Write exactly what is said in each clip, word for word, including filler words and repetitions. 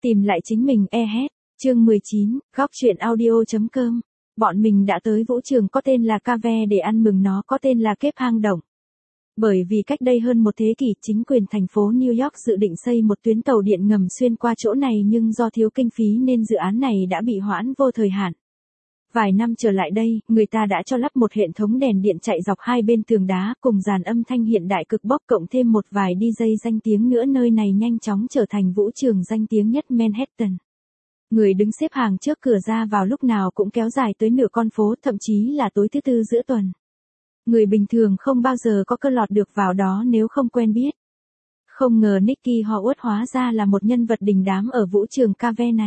Tìm lại chính mình e hét. Chương mười chín, góc truyện audio.com. Bọn mình đã tới vũ trường có tên là Cave để ăn mừng nó có tên là Kép Hang Động. Bởi vì cách đây hơn một thế kỷ, chính quyền thành phố New York dự định xây một tuyến tàu điện ngầm xuyên qua chỗ này nhưng do thiếu kinh phí nên dự án này đã bị hoãn vô thời hạn. Vài năm trở lại đây, người ta đã cho lắp một hệ thống đèn điện chạy dọc hai bên tường đá cùng dàn âm thanh hiện đại cực bốc cộng thêm một vài đi jây danh tiếng nữa, nơi này nhanh chóng trở thành vũ trường danh tiếng nhất Manhattan. Người đứng xếp hàng trước cửa ra vào lúc nào cũng kéo dài tới nửa con phố, thậm chí là tối thứ tư giữa tuần. Người bình thường không bao giờ có cơ lọt được vào đó nếu không quen biết. Không ngờ Nikki Howard hóa ra là một nhân vật đình đám ở vũ trường Cave này.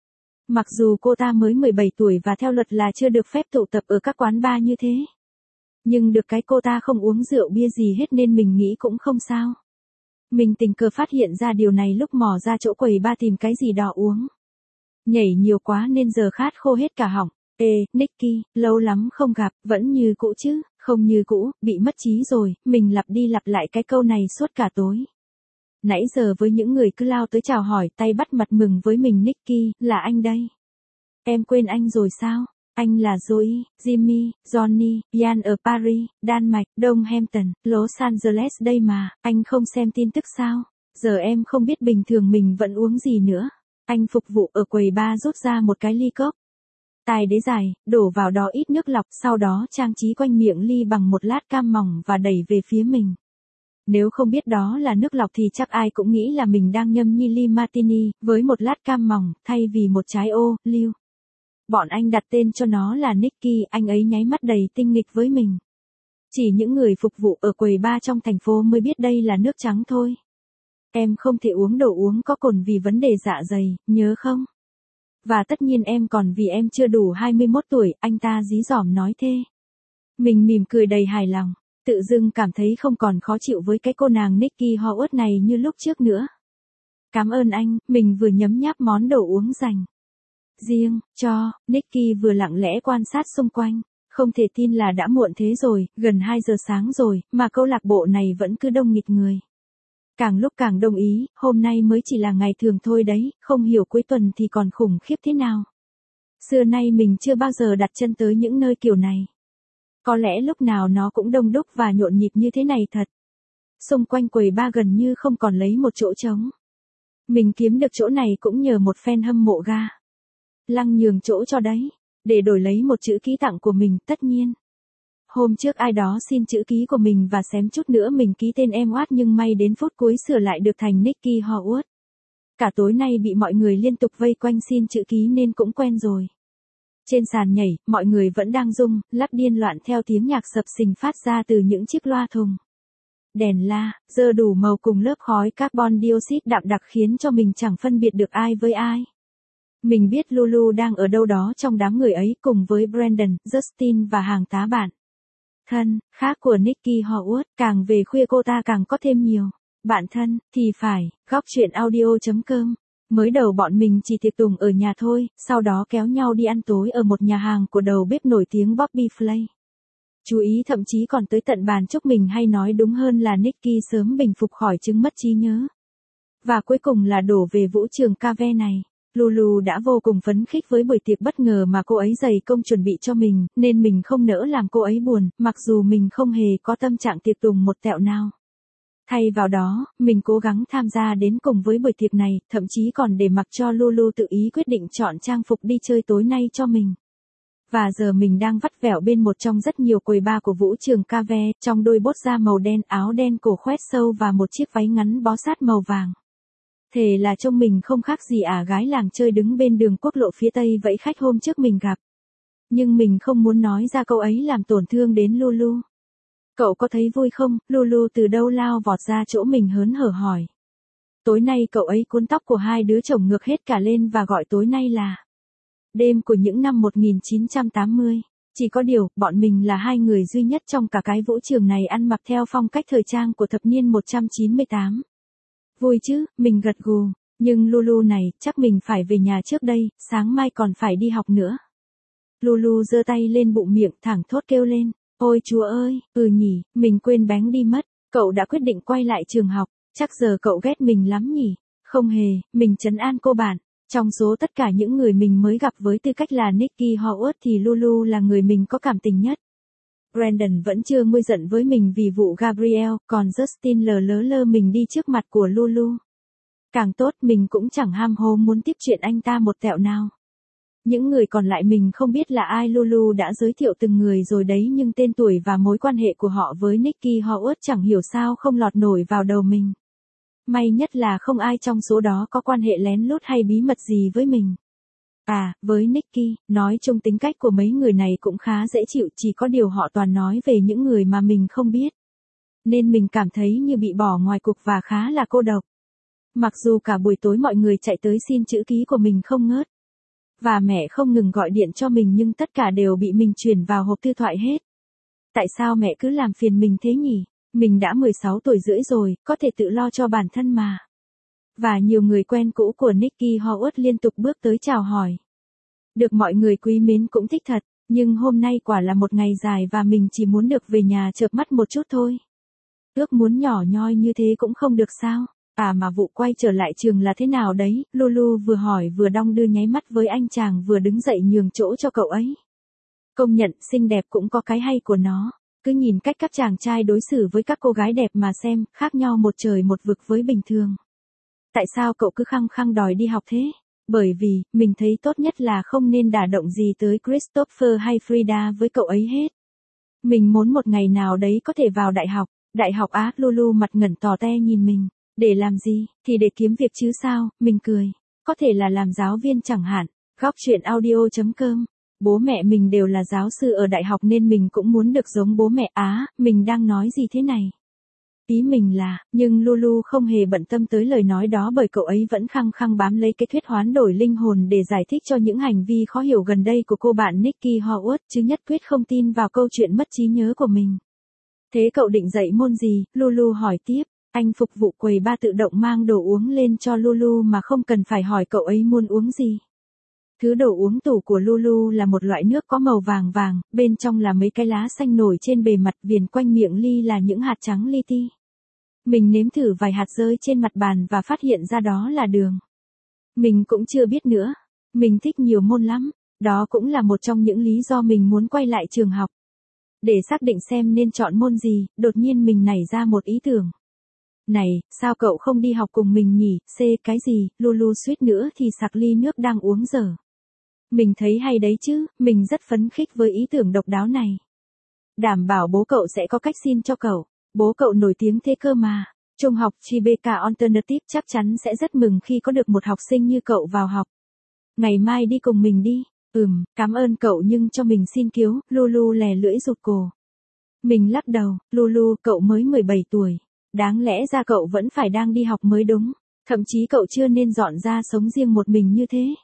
Mặc dù cô ta mới mười bảy tuổi và theo luật là chưa được phép tụ tập ở các quán bar như thế. Nhưng được cái cô ta không uống rượu bia gì hết nên mình nghĩ cũng không sao. Mình tình cờ phát hiện ra điều này lúc mò ra chỗ quầy bar tìm cái gì đó uống. Nhảy nhiều quá nên giờ khát khô hết cả họng. Ê, Nikki, lâu lắm không gặp, vẫn như cũ chứ? Không như cũ, bị mất trí rồi, mình lặp đi lặp lại cái câu này suốt cả tối. Nãy giờ với những người cứ lao tới chào hỏi, tay bắt mặt mừng với mình. Nikki, là anh đây. Em quên anh rồi sao? Anh là Joey, Jimmy, Johnny, Ian ở Paris, Đan Mạch, Đông Hampton, Los Angeles đây mà, anh không xem tin tức sao? Giờ em không biết bình thường mình vẫn uống gì nữa. Anh phục vụ ở quầy bar rút ra một cái ly cốc. Tài đế dài, đổ vào đó ít nước lọc, sau đó trang trí quanh miệng ly bằng một lát cam mỏng và đẩy về phía mình. Nếu không biết đó là nước lọc thì chắc ai cũng nghĩ là mình đang nhâm nhi ly martini, với một lát cam mỏng, thay vì một trái ô, liu. Bọn anh đặt tên cho nó là Nicky, anh ấy nháy mắt đầy tinh nghịch với mình. Chỉ những người phục vụ ở quầy bar trong thành phố mới biết đây là nước trắng thôi. Em không thể uống đồ uống có cồn vì vấn đề dạ dày, nhớ không? Và tất nhiên em còn vì em chưa đủ hai mươi mốt tuổi, anh ta dí dỏm nói thế. Mình mỉm cười đầy hài lòng, tự dưng cảm thấy không còn khó chịu với cái cô nàng Nikki Howard này như lúc trước nữa. Cảm ơn anh, mình vừa nhấm nháp món đồ uống dành riêng cho Nikki vừa lặng lẽ quan sát xung quanh. Không thể tin là đã muộn thế rồi, gần hai giờ sáng rồi, mà câu lạc bộ này vẫn cứ đông nghịt người. Càng lúc càng đồng ý, hôm nay mới chỉ là ngày thường thôi đấy, không hiểu cuối tuần thì còn khủng khiếp thế nào. Xưa nay mình chưa bao giờ đặt chân tới những nơi kiểu này. Có lẽ lúc nào nó cũng đông đúc và nhộn nhịp như thế này thật. Xung quanh quầy bar gần như không còn lấy một chỗ trống. Mình kiếm được chỗ này cũng nhờ một fan hâm mộ ga lăng nhường chỗ cho đấy, để đổi lấy một chữ ký tặng của mình, tất nhiên. Hôm trước ai đó xin chữ ký của mình và xém chút nữa mình ký tên em oát nhưng may đến phút cuối sửa lại được thành Nikki Howard. Cả tối nay bị mọi người liên tục vây quanh xin chữ ký nên cũng quen rồi. Trên sàn nhảy, mọi người vẫn đang rung, lắc điên loạn theo tiếng nhạc sập sình phát ra từ những chiếc loa thùng. Đèn la, dơ đủ màu cùng lớp khói carbon dioxide đậm đặc khiến cho mình chẳng phân biệt được ai với ai. Mình biết Lulu đang ở đâu đó trong đám người ấy cùng với Brandon, Justin và hàng tá bạn thân khác của Nikki Howard. Càng về khuya cô ta càng có thêm nhiều bạn thân, thì phải, góc truyện audio.com. Mới đầu bọn mình chỉ tiệc tùng ở nhà thôi, sau đó kéo nhau đi ăn tối ở một nhà hàng của đầu bếp nổi tiếng Bobby Flay. Chú ý thậm chí còn tới tận bàn chúc mình, hay nói đúng hơn là Nikki sớm bình phục khỏi chứng mất trí nhớ. Và cuối cùng là đổ về vũ trường Cave này. Lulu đã vô cùng phấn khích với buổi tiệc bất ngờ mà cô ấy dày công chuẩn bị cho mình, nên mình không nỡ làm cô ấy buồn, mặc dù mình không hề có tâm trạng tiệc tùng một tẹo nào. Thay vào đó, mình cố gắng tham gia đến cùng với buổi tiệc này, thậm chí còn để mặc cho Lulu tự ý quyết định chọn trang phục đi chơi tối nay cho mình. Và giờ mình đang vắt vẻo bên một trong rất nhiều quầy bar của vũ trường Cave, trong đôi bốt da màu đen, áo đen cổ khoét sâu và một chiếc váy ngắn bó sát màu vàng. Thề là trông mình không khác gì ả gái làng chơi đứng bên đường quốc lộ phía Tây vẫy khách hôm trước mình gặp. Nhưng mình không muốn nói ra câu ấy làm tổn thương đến Lulu. Cậu có thấy vui không? Lulu từ đâu lao vọt ra chỗ mình hớn hở hỏi. Tối nay cậu ấy cuốn tóc của hai đứa chồng ngược hết cả lên và gọi tối nay là đêm của những năm một nghìn chín trăm tám mươi. Chỉ có điều, bọn mình là hai người duy nhất trong cả cái vũ trường này ăn mặc theo phong cách thời trang của thập niên một trăm chín mươi tám. Vui chứ, mình gật gù, nhưng Lulu này, chắc mình phải về nhà trước đây, sáng mai còn phải đi học nữa. Lulu giơ tay lên bụng miệng thẳng thốt kêu lên, ôi chúa ơi, ừ nhỉ, mình quên bánh đi mất, cậu đã quyết định quay lại trường học, chắc giờ cậu ghét mình lắm nhỉ, Không hề, mình trấn an cô bạn. Trong số tất cả những người mình mới gặp với tư cách là Nicky Howard thì Lulu là người mình có cảm tình nhất. Brandon vẫn chưa nguôi giận với mình vì vụ Gabrielle, còn Justin lờ lớ lơ mình đi trước mặt của Lulu. Càng tốt, mình cũng chẳng ham hố muốn tiếp chuyện anh ta một tẹo nào. Những người còn lại mình không biết là ai. Lulu đã giới thiệu từng người rồi đấy, nhưng tên tuổi và mối quan hệ của họ với Nicky Howard chẳng hiểu sao không lọt nổi vào đầu mình. May nhất là không ai trong số đó có quan hệ lén lút hay bí mật gì với mình. À, với Nicky, nói chung tính cách của mấy người này cũng khá dễ chịu, chỉ có điều họ toàn nói về những người mà mình không biết. Nên mình cảm thấy như bị bỏ ngoài cuộc và khá là cô độc. Mặc dù cả buổi tối mọi người chạy tới xin chữ ký của mình không ngớt. Và mẹ không ngừng gọi điện cho mình, nhưng tất cả đều bị mình chuyển vào hộp thư thoại hết. Tại sao mẹ cứ làm phiền mình thế nhỉ? Mình đã mười sáu tuổi rưỡi rồi, có thể tự lo cho bản thân mà. Và nhiều người quen cũ của Nicky Howard liên tục bước tới chào hỏi. Được mọi người quý mến cũng thích thật, nhưng hôm nay quả là một ngày dài và mình chỉ muốn được về nhà chợp mắt một chút thôi. Ước muốn nhỏ nhoi như thế cũng không được sao? À mà vụ quay trở lại trường là thế nào đấy? Lulu vừa hỏi vừa đong đưa nháy mắt với anh chàng vừa đứng dậy nhường chỗ cho cậu ấy. Công nhận, xinh đẹp cũng có cái hay của nó. Cứ nhìn cách các chàng trai đối xử với các cô gái đẹp mà xem, khác nhau một trời một vực với bình thường. Tại sao cậu cứ khăng khăng đòi đi học thế? Bởi vì, mình thấy tốt nhất là không nên đả động gì tới Christopher hay Frida với cậu ấy hết. Mình muốn một ngày nào đấy có thể vào đại học. Đại học á? Lulu mặt ngẩn tò te nhìn mình. Để làm gì? Thì để kiếm việc chứ sao? Mình cười. Có thể là làm giáo viên chẳng hạn. Góc chuyện audio chấm com. Bố mẹ mình đều là giáo sư ở đại học nên mình cũng muốn được giống bố mẹ. Á, mình đang nói gì thế này? Ý mình là, nhưng Lulu không hề bận tâm tới lời nói đó bởi cậu ấy vẫn khăng khăng bám lấy cái thuyết hoán đổi linh hồn để giải thích cho những hành vi khó hiểu gần đây của cô bạn Nicky Howard, chứ nhất quyết không tin vào câu chuyện mất trí nhớ của mình. Thế cậu định dạy môn gì? Lulu hỏi tiếp. Anh phục vụ quầy ba tự động mang đồ uống lên cho Lulu mà không cần phải hỏi cậu ấy muốn uống gì. Thứ đồ uống tủ của Lulu là một loại nước có màu vàng vàng, bên trong là mấy cái lá xanh nổi trên bề mặt, viền quanh miệng ly là những hạt trắng li ti. Mình nếm thử vài hạt rơi trên mặt bàn và phát hiện ra đó là đường. Mình cũng chưa biết nữa. Mình thích nhiều môn lắm. Đó cũng là một trong những lý do mình muốn quay lại trường học. Để xác định xem nên chọn môn gì, đột nhiên mình nảy ra một ý tưởng. Này, sao cậu không đi học cùng mình nhỉ? C cái gì? Lulu suýt nữa thì sặc ly nước đang uống dở. Mình thấy hay đấy chứ, mình rất phấn khích với ý tưởng độc đáo này. Đảm bảo bố cậu sẽ có cách xin cho cậu. Bố cậu nổi tiếng thế cơ mà. Trung học Tribeca Alternative chắc chắn sẽ rất mừng khi có được một học sinh như cậu vào học. Ngày mai đi cùng mình đi. Ừm, cảm ơn cậu nhưng cho mình xin cứu. Lulu lè lưỡi rụt cổ. Mình lắc đầu. Lulu, cậu mới mười bảy tuổi. Đáng lẽ ra cậu vẫn phải đang đi học mới đúng. Thậm chí cậu chưa nên dọn ra sống riêng một mình như thế.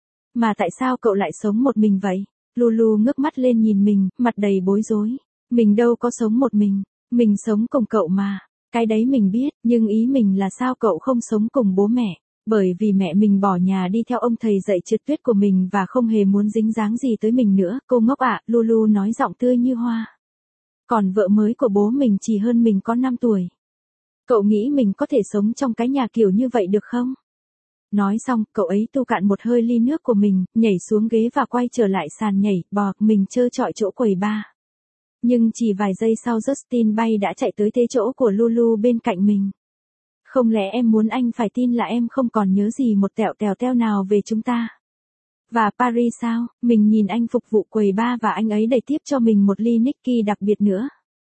Mà tại sao cậu lại sống một mình vậy? Lulu ngước mắt lên nhìn mình, mặt đầy bối rối. Mình đâu có sống một mình. Mình sống cùng cậu mà. Cái đấy mình biết, nhưng ý mình là sao cậu không sống cùng bố mẹ? Bởi vì mẹ mình bỏ nhà đi theo ông thầy dạy trượt tuyết của mình và không hề muốn dính dáng gì tới mình nữa. Cô ngốc ạ, à, Lulu nói giọng tươi như hoa. Còn vợ mới của bố mình chỉ hơn mình có năm tuổi. Cậu nghĩ mình có thể sống trong cái nhà kiểu như vậy được không? Nói xong, cậu ấy tu cạn một hơi ly nước của mình, nhảy xuống ghế và quay trở lại sàn nhảy, bò mình trơ trọi chỗ quầy bar. Nhưng chỉ vài giây sau Justin bay đã chạy tới thế chỗ của Lulu bên cạnh mình. Không lẽ em muốn anh phải tin là em không còn nhớ gì một tẹo tèo teo nào về chúng ta? Và Paris sao? Mình nhìn anh phục vụ quầy bar và anh ấy đẩy tiếp cho mình một ly Nicky đặc biệt nữa.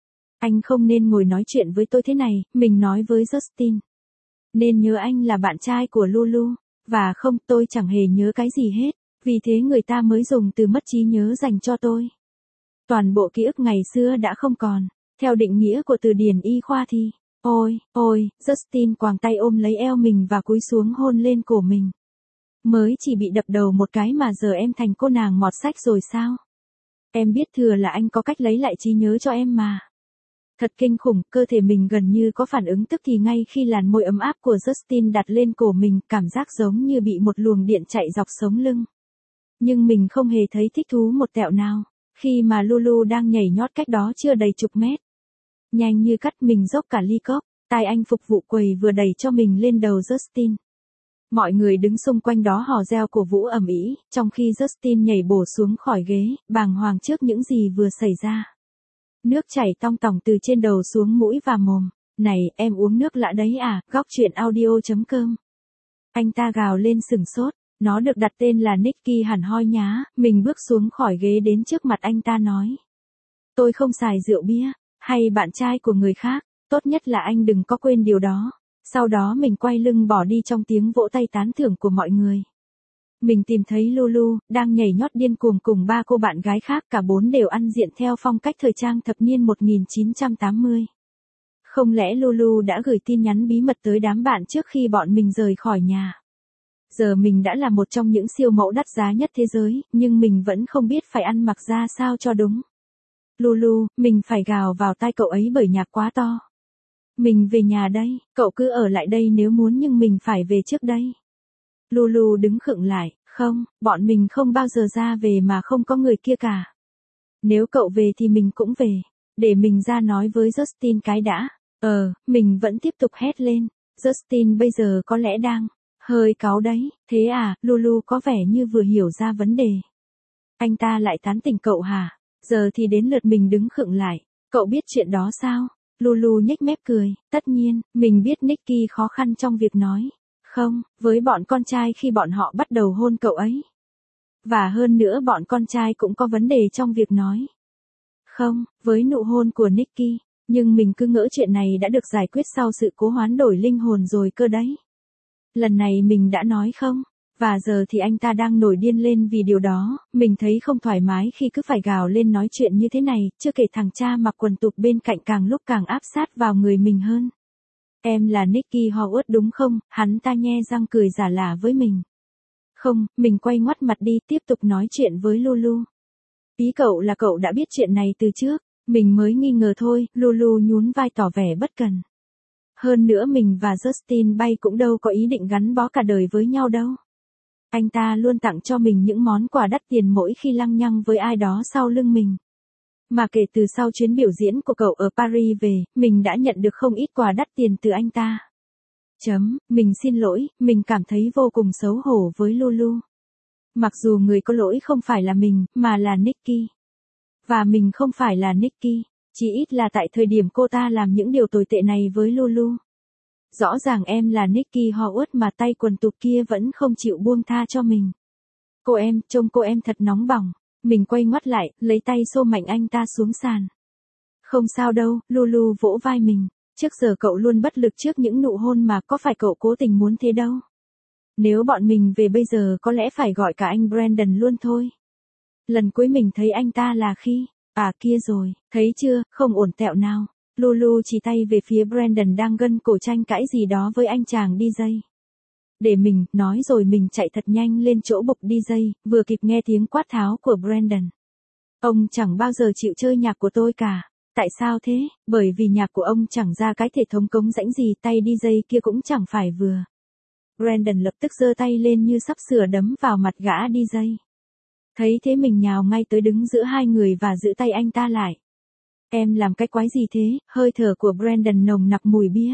Anh không nên ngồi nói chuyện với tôi thế này, mình nói với Justin. Nên nhớ anh là bạn trai của Lulu. Và không, tôi chẳng hề nhớ cái gì hết. Vì thế người ta mới dùng từ mất trí nhớ dành cho tôi. Toàn bộ ký ức ngày xưa đã không còn. Theo định nghĩa của từ điển y khoa thì, ôi, ôi, Justin quàng tay ôm lấy eo mình và cúi xuống hôn lên cổ mình. Mới chỉ bị đập đầu một cái mà giờ em thành cô nàng mọt sách rồi sao? Em biết thừa là anh có cách lấy lại trí nhớ cho em mà. Thật kinh khủng, cơ thể mình gần như có phản ứng tức thì ngay khi làn môi ấm áp của Justin đặt lên cổ mình, cảm giác giống như bị một luồng điện chạy dọc sống lưng. Nhưng mình không hề thấy thích thú một tẹo nào, khi mà Lulu đang nhảy nhót cách đó chưa đầy chục mét. Nhanh như cắt mình dốc cả ly cốc, tai anh phục vụ quầy vừa đẩy cho mình lên đầu Justin. Mọi người đứng xung quanh đó hò reo cổ vũ ầm ĩ, trong khi Justin nhảy bổ xuống khỏi ghế, bàng hoàng trước những gì vừa xảy ra. Nước chảy tong tỏng từ trên đầu xuống mũi và mồm. Này, em uống nước lạ đấy à, góc chuyện audio chấm com. Anh ta gào lên sừng sốt, nó được đặt tên là Nicky hẳn hoi nhá, mình bước xuống khỏi ghế đến trước mặt anh ta nói. Tôi không xài rượu bia, hay bạn trai của người khác, tốt nhất là anh đừng có quên điều đó. Sau đó mình quay lưng bỏ đi trong tiếng vỗ tay tán thưởng của mọi người. Mình tìm thấy Lulu, đang nhảy nhót điên cuồng cùng ba cô bạn gái khác, cả bốn đều ăn diện theo phong cách thời trang thập niên một nghìn chín trăm tám mươi. Không lẽ Lulu đã gửi tin nhắn bí mật tới đám bạn trước khi bọn mình rời khỏi nhà? Giờ mình đã là một trong những siêu mẫu đắt giá nhất thế giới, nhưng mình vẫn không biết phải ăn mặc ra sao cho đúng. Lulu, mình phải gào vào tai cậu ấy bởi nhạc quá to. Mình về nhà đây, cậu cứ ở lại đây nếu muốn nhưng mình phải về trước đây. Lulu đứng khựng lại, không, bọn mình không bao giờ ra về mà không có người kia cả. Nếu cậu về thì mình cũng về, để mình ra nói với Justin cái đã. Ờ, mình vẫn tiếp tục hét lên, Justin bây giờ có lẽ đang hơi cáu đấy, thế à, Lulu có vẻ như vừa hiểu ra vấn đề. Anh ta lại tán tỉnh cậu hả? Giờ thì đến lượt mình đứng khựng lại, cậu biết chuyện đó sao? Lulu nhếch mép cười, tất nhiên, mình biết Nicky khó khăn trong việc nói. Không, với bọn con trai khi bọn họ bắt đầu hôn cậu ấy. Và hơn nữa bọn con trai cũng có vấn đề trong việc nói. Không, với nụ hôn của Nicky, nhưng mình cứ ngỡ chuyện này đã được giải quyết sau sự cố hoán đổi linh hồn rồi cơ đấy. Lần này mình đã nói không, và giờ thì anh ta đang nổi điên lên vì điều đó, mình thấy không thoải mái khi cứ phải gào lên nói chuyện như thế này, chưa kể thằng cha mặc quần tụt bên cạnh càng lúc càng áp sát vào người mình hơn. Em là Nicky Howard đúng không? Hắn ta nhe răng cười giả lả với mình. Không, mình quay ngoắt mặt đi tiếp tục nói chuyện với Lulu. Ý cậu là cậu đã biết chuyện này từ trước, mình mới nghi ngờ thôi, Lulu nhún vai tỏ vẻ bất cần. Hơn nữa mình và Justin Bay cũng đâu có ý định gắn bó cả đời với nhau đâu. Anh ta luôn tặng cho mình những món quà đắt tiền mỗi khi lăng nhăng với ai đó sau lưng mình. Mà kể từ sau chuyến biểu diễn của cậu ở Paris về, mình đã nhận được không ít quà đắt tiền từ anh ta. Chấm, mình xin lỗi, mình cảm thấy vô cùng xấu hổ với Lulu. Mặc dù người có lỗi không phải là mình, mà là Nicky. Và mình không phải là Nicky, chỉ ít là tại thời điểm cô ta làm những điều tồi tệ này với Lulu. Rõ ràng em là Nicky Howard mà tay quần tụt kia vẫn không chịu buông tha cho mình. Cô em, trông cô em thật nóng bỏng. Mình quay ngoắt lại, lấy tay xô mạnh anh ta xuống sàn. Không sao đâu, Lulu vỗ vai mình. Trước giờ cậu luôn bất lực trước những nụ hôn mà, có phải cậu cố tình muốn thế đâu. Nếu bọn mình về bây giờ có lẽ phải gọi cả anh Brandon luôn thôi. Lần cuối mình thấy anh ta là khi, à kia rồi, thấy chưa, không ổn tẹo nào. Lulu chỉ tay về phía Brandon đang gân cổ tranh cãi gì đó với anh chàng đi dây. Để mình, nói rồi mình chạy thật nhanh lên chỗ bục đi dây, vừa kịp nghe tiếng quát tháo của Brandon. Ông chẳng bao giờ chịu chơi nhạc của tôi cả. Tại sao thế? Bởi vì nhạc của ông chẳng ra cái thể thống cống rãnh gì, tay đi dây kia cũng chẳng phải vừa. Brandon lập tức giơ tay lên như sắp sửa đấm vào mặt gã đi dây. Thấy thế mình nhào ngay tới đứng giữa hai người và giữ tay anh ta lại. Em làm cái quái gì thế? Hơi thở của Brandon nồng nặc mùi bia.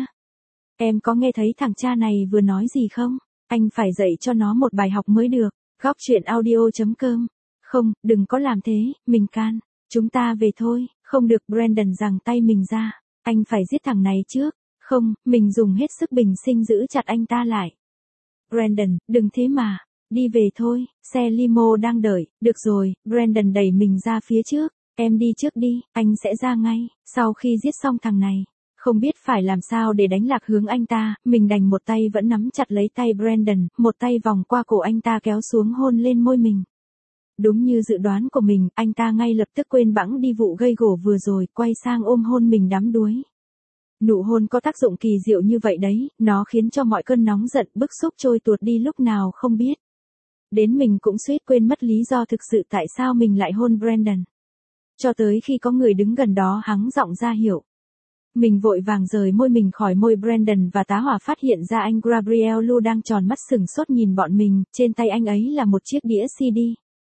Em có nghe thấy thằng cha này vừa nói gì không? Anh phải dạy cho nó một bài học mới được. Góc chuyện audio chấm com. Không, đừng có làm thế, mình can. Chúng ta về thôi. Không được, Brandon giằng tay mình ra. Anh phải giết thằng này trước. Không, mình dùng hết sức bình sinh giữ chặt anh ta lại. Brandon, đừng thế mà. Đi về thôi, xe limo đang đợi. Được rồi, Brandon đẩy mình ra phía trước. Em đi trước đi, anh sẽ ra ngay. Sau khi giết xong thằng này. Không biết phải làm sao để đánh lạc hướng anh ta, mình đành một tay vẫn nắm chặt lấy tay Brandon, một tay vòng qua cổ anh ta kéo xuống hôn lên môi mình. Đúng như dự đoán của mình, anh ta ngay lập tức quên bẵng đi vụ gây gổ vừa rồi, quay sang ôm hôn mình đắm đuối. Nụ hôn có tác dụng kỳ diệu như vậy đấy, nó khiến cho mọi cơn nóng giận, bức xúc trôi tuột đi lúc nào không biết. Đến mình cũng suýt quên mất lý do thực sự tại sao mình lại hôn Brandon. Cho tới khi có người đứng gần đó hắng giọng ra hiệu. Mình vội vàng rời môi mình khỏi môi Brandon và tá hỏa phát hiện ra anh Gabriel Lu đang tròn mắt sừng sốt nhìn bọn mình, trên tay anh ấy là một chiếc đĩa xê đê.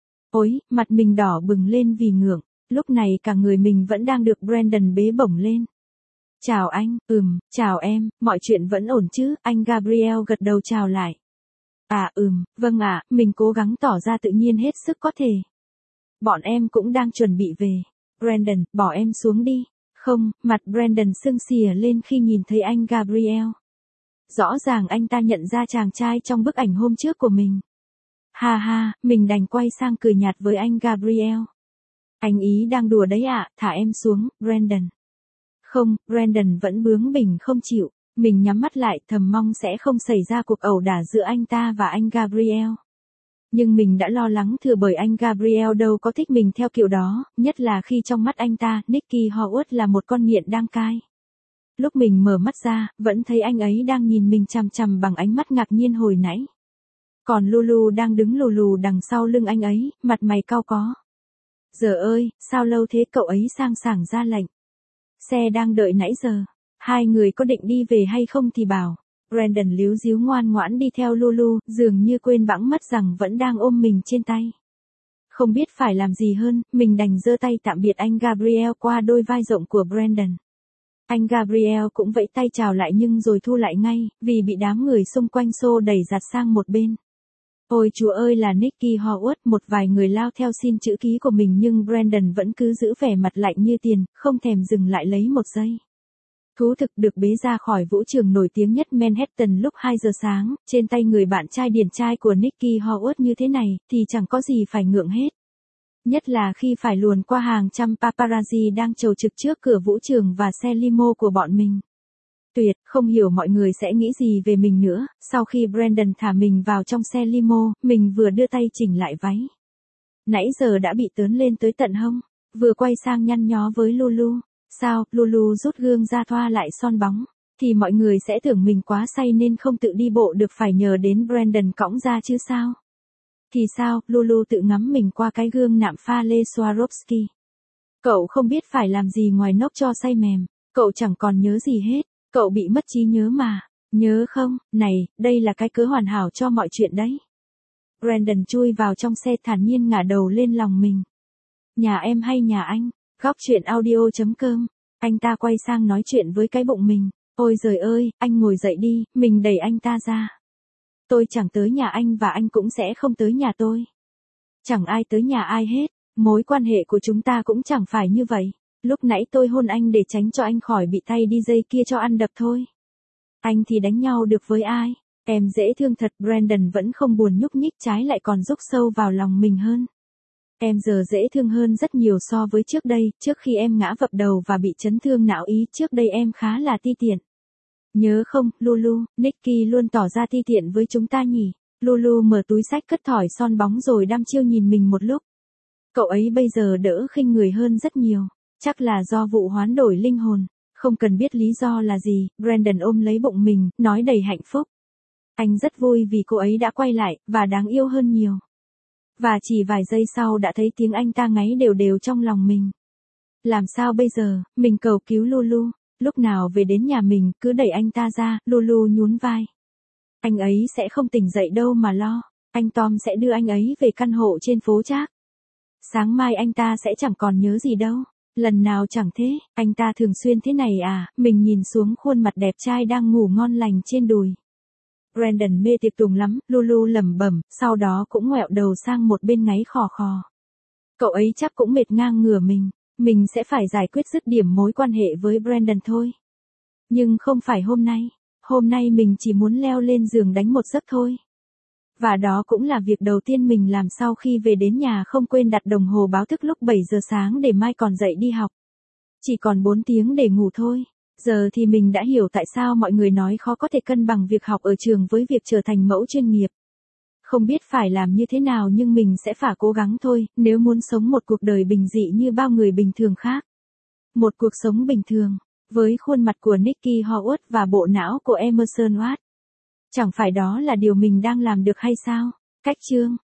Ôi, mặt mình đỏ bừng lên vì ngượng, lúc này cả người mình vẫn đang được Brandon bế bổng lên. Chào anh, ừm, chào em, mọi chuyện vẫn ổn chứ, anh Gabriel gật đầu chào lại. À ừm, vâng ạ, mình cố gắng tỏ ra tự nhiên hết sức có thể. Bọn em cũng đang chuẩn bị về. Brandon, bỏ em xuống đi. Không, mặt Brandon sưng xìa lên khi nhìn thấy anh Gabriel. Rõ ràng anh ta nhận ra chàng trai trong bức ảnh hôm trước của mình. Ha ha, mình đành quay sang cười nhạt với anh Gabriel. Anh ý đang đùa đấy ạ, thả em xuống, Brandon. Không, Brandon vẫn bướng bỉnh không chịu. Mình nhắm mắt lại thầm mong sẽ không xảy ra cuộc ẩu đả giữa anh ta và anh Gabriel. Nhưng mình đã lo lắng thừa bởi anh Gabriel đâu có thích mình theo kiểu đó, nhất là khi trong mắt anh ta, Nicky Howard là một con nghiện đang cai. Lúc mình mở mắt ra, vẫn thấy anh ấy đang nhìn mình chằm chằm bằng ánh mắt ngạc nhiên hồi nãy. Còn Lulu đang đứng lù lù đằng sau lưng anh ấy, mặt mày cau có. Giờ ơi, sao lâu thế, cậu ấy sang sảng ra lệnh. Xe đang đợi nãy giờ. Hai người có định đi về hay không thì bảo. Brandon líu díu ngoan ngoãn đi theo Lulu, dường như quên bẵng mất rằng vẫn đang ôm mình trên tay. Không biết phải làm gì hơn, mình đành giơ tay tạm biệt anh Gabriel qua đôi vai rộng của Brandon. Anh Gabriel cũng vẫy tay chào lại nhưng rồi thu lại ngay, vì bị đám người xung quanh xô đẩy giặt sang một bên. Ôi chúa ơi là Nicky Howard, một vài người lao theo xin chữ ký của mình nhưng Brandon vẫn cứ giữ vẻ mặt lạnh như tiền, không thèm dừng lại lấy một giây. Thú thực được bế ra khỏi vũ trường nổi tiếng nhất Manhattan lúc hai giờ sáng, trên tay người bạn trai điển trai của Nicky Howard như thế này, thì chẳng có gì phải ngượng hết. Nhất là khi phải luồn qua hàng trăm paparazzi đang chầu trực trước cửa vũ trường và xe limo của bọn mình. Tuyệt, không hiểu mọi người sẽ nghĩ gì về mình nữa, sau khi Brandon thả mình vào trong xe limo, mình vừa đưa tay chỉnh lại váy. Nãy giờ đã bị tớn lên tới tận hông, vừa quay sang nhăn nhó với Lulu. Sao, Lulu rút gương ra thoa lại son bóng, thì mọi người sẽ tưởng mình quá say nên không tự đi bộ được phải nhờ đến Brandon cõng ra chứ sao. Thì sao, Lulu tự ngắm mình qua cái gương nạm pha lê Swarovski. Cậu không biết phải làm gì ngoài nốc cho say mềm, cậu chẳng còn nhớ gì hết, cậu bị mất trí nhớ mà, nhớ không, này, đây là cái cớ hoàn hảo cho mọi chuyện đấy. Brandon chui vào trong xe thản nhiên ngả đầu lên lòng mình. Nhà em hay nhà anh? Góc chuyện audio chấm com. Anh ta quay sang nói chuyện với cái bụng mình. Ôi giời ơi, anh ngồi dậy đi, mình đẩy anh ta ra. Tôi chẳng tới nhà anh và anh cũng sẽ không tới nhà tôi. Chẳng ai tới nhà ai hết, mối quan hệ của chúng ta cũng chẳng phải như vậy. Lúc nãy tôi hôn anh để tránh cho anh khỏi bị tay đi dây kia cho ăn đập thôi. Anh thì đánh nhau được với ai? Em dễ thương thật. Brandon vẫn không buồn nhúc nhích, trái lại còn rúc sâu vào lòng mình hơn. Em giờ dễ thương hơn rất nhiều so với trước đây, trước khi em ngã vập đầu và bị chấn thương não ý, trước đây em khá là ti tiện. Nhớ không, Lulu, Nicky luôn tỏ ra ti tiện với chúng ta nhỉ. Lulu mở túi xách cất thỏi son bóng rồi đăm chiêu nhìn mình một lúc. Cậu ấy bây giờ đỡ khinh người hơn rất nhiều, chắc là do vụ hoán đổi linh hồn. Không cần biết lý do là gì, Brandon ôm lấy bụng mình, nói đầy hạnh phúc. Anh rất vui vì cô ấy đã quay lại, và đáng yêu hơn nhiều. Và chỉ vài giây sau đã thấy tiếng anh ta ngáy đều đều trong lòng mình. Làm sao bây giờ, mình cầu cứu Lulu. Lúc nào về đến nhà mình, cứ đẩy anh ta ra, Lulu nhún vai. Anh ấy sẽ không tỉnh dậy đâu mà lo. Anh Tom sẽ đưa anh ấy về căn hộ trên phố Trác. Sáng mai anh ta sẽ chẳng còn nhớ gì đâu. Lần nào chẳng thế, anh ta thường xuyên thế này à, mình nhìn xuống khuôn mặt đẹp trai đang ngủ ngon lành trên đùi. Brandon mê tiệc tùng lắm, Lulu lẩm bẩm, sau đó cũng ngoẹo đầu sang một bên ngáy khò khò. Cậu ấy chắc cũng mệt ngang ngửa mình, mình sẽ phải giải quyết dứt điểm mối quan hệ với Brandon thôi. Nhưng không phải hôm nay, hôm nay mình chỉ muốn leo lên giường đánh một giấc thôi. Và đó cũng là việc đầu tiên mình làm sau khi về đến nhà, không quên đặt đồng hồ báo thức lúc bảy giờ sáng để mai còn dậy đi học. Chỉ còn bốn tiếng để ngủ thôi. Giờ thì mình đã hiểu tại sao mọi người nói khó có thể cân bằng việc học ở trường với việc trở thành mẫu chuyên nghiệp. Không biết phải làm như thế nào nhưng mình sẽ phải cố gắng thôi, nếu muốn sống một cuộc đời bình dị như bao người bình thường khác. Một cuộc sống bình thường, với khuôn mặt của Nicky Howard và bộ não của Emerson Watt. Chẳng phải đó là điều mình đang làm được hay sao? Cách chương